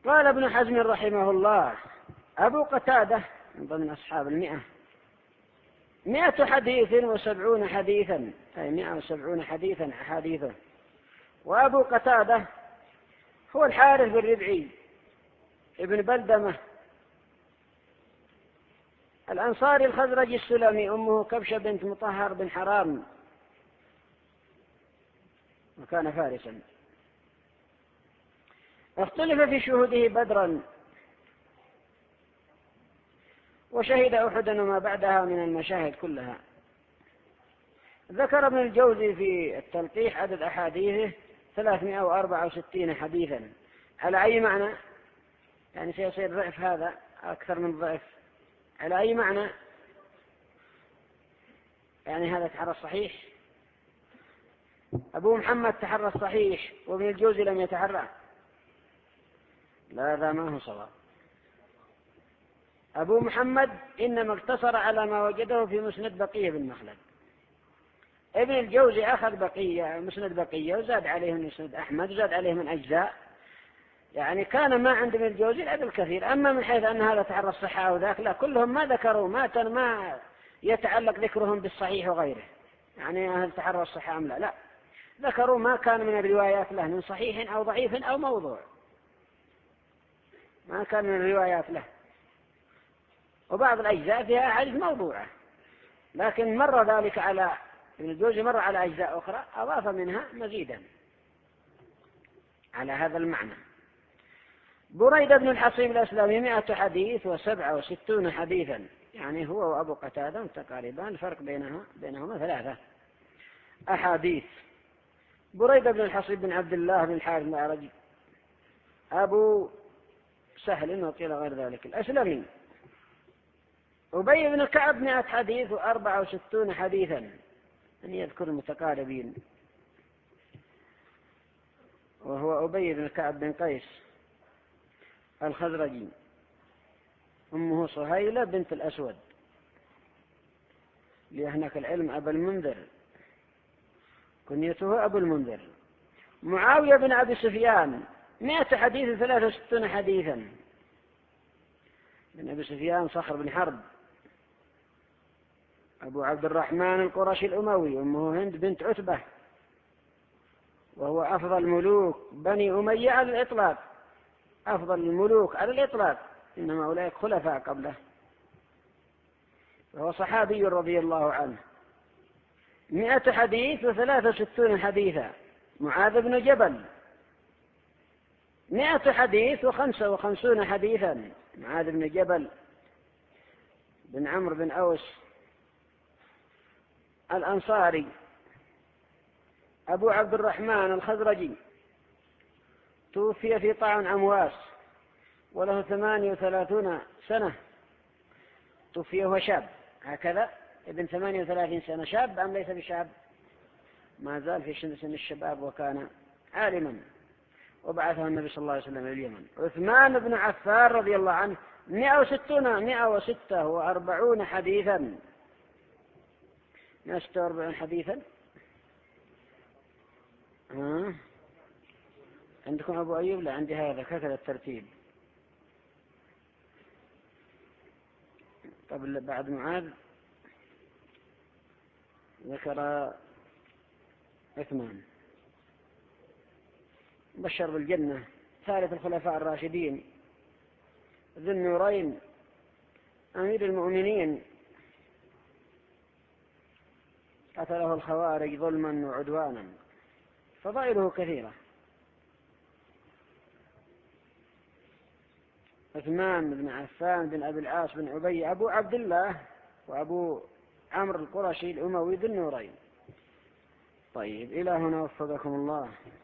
قال ابن حزم رحمه الله: أبو قتادة من ضمن أصحاب 100 حديث و70 حديثا، أي 170 حديثا أحاديثه. وأبو قتادة هو الحارث بن ربعي ابن بلدمة الأنصاري الخزرجي السلمي، أمه كبشة بنت مطهر بن حرام، وكان فارسا. اختلف في شهوده بدرا، وشهد أحدا وما بعدها من المشاهد كلها. ذكر ابن الجوزي في التلقيح عدد أحاديثه 364 حديثا. على أي معنى؟ يعني سيصير ضعف، هذا أكثر من ضعف. على أي معنى؟ يعني هذا تحرى الصحيح، أبو محمد تحرى الصحيح وابن الجوزي لم يتحرى. لا، هذا ما هو صواب. أبو محمد إنما اقتصر على ما وجده في مسند بقية بن مخلد. ابن الجوزي أخذ بقية، مسند بقية، وزاد عليه من مسند أحمد، وزاد عليه من أجزاء، يعني كان ما عند ابن الجوزي الأدب الكثير. أما من حيث أن هذا تحرى الصحة أو ذاك، لا، كلهم ما ذكروا، ما يتعلق ذكرهم بالصحيح وغيره، يعني هل تحرى الصحة أم لا، لا، ذكروا ما كان من الروايات له من صحيح أو ضعيف أو موضوع، ما كان من الروايات له. وبعض الأجزاء فيها أحاديث موضوعة، لكن مر ذلك على ابن الجوزي، مر على أجزاء أخرى أضاف منها مزيدا على هذا المعنى. بريدة بن الحصيب الأسلمي 100 حديث و67 حديثا، يعني هو وأبو قتادة متقاربان، الفرق بينهما 3 أحاديث. بريدة بن الحصيب بن عبد الله بن الحارث الأعرجي أبو سهل وقيل غير ذلك الأسلمي. أبي بن كعب 100 حديث و64 حديثا، أن يذكر المتقاربين، وهو أبي بن كعب بن قيس الخزرجي، أمه صهيلة بنت الأسود، لأهنك العلم أبا المنذر، كنيته أبو المنذر. معاوية بن أبي سفيان 100 حديث و63 حديثا، بن أبي سفيان صخر بن حرب، أبو عبد الرحمن القرشي الأموي، أمه هند بنت عتبة، وهو أفضل ملوك بني أمية على الإطلاق، أفضل الملوك على الإطلاق، إنما أولئك خلفاء قبله، وهو صحابي رضي الله عنه. 100 حديث و63 حديثا. معاذ بن جبل 100 حديث و55 حديثا، معاذ بن جبل بن عمرو بن أوس الأنصاري، أبو عبد الرحمن الخزرجي، توفي في طاعن أمواس وله 38 سنة، توفي وهو شاب، هكذا ابن 38 سنة، شاب أم ليس بشاب؟ ما زال في سن الشباب، وكان عالما، وبعثه النبي صلى الله عليه وسلم إلى اليمن. عثمان بن عفان رضي الله عنه 146 حديثا، 146 حديثا. عندكم أبو أيوب؟ لا، عندي هكذا الترتيب. قبل بعد معاذ ذكر عثمان، بشر بالجنة، ثالث الخلفاء الراشدين، ذو النورين، أمير المؤمنين، قتله الخوارج ظلما وعدوانا، فضائله كثيرة. عثمان بن عفان بن أبي العاص بن أبي، أبو عبد الله وأبو عمرو القرشي الأموي ذو النورين. طيب، إلى هنا وفقكم الله.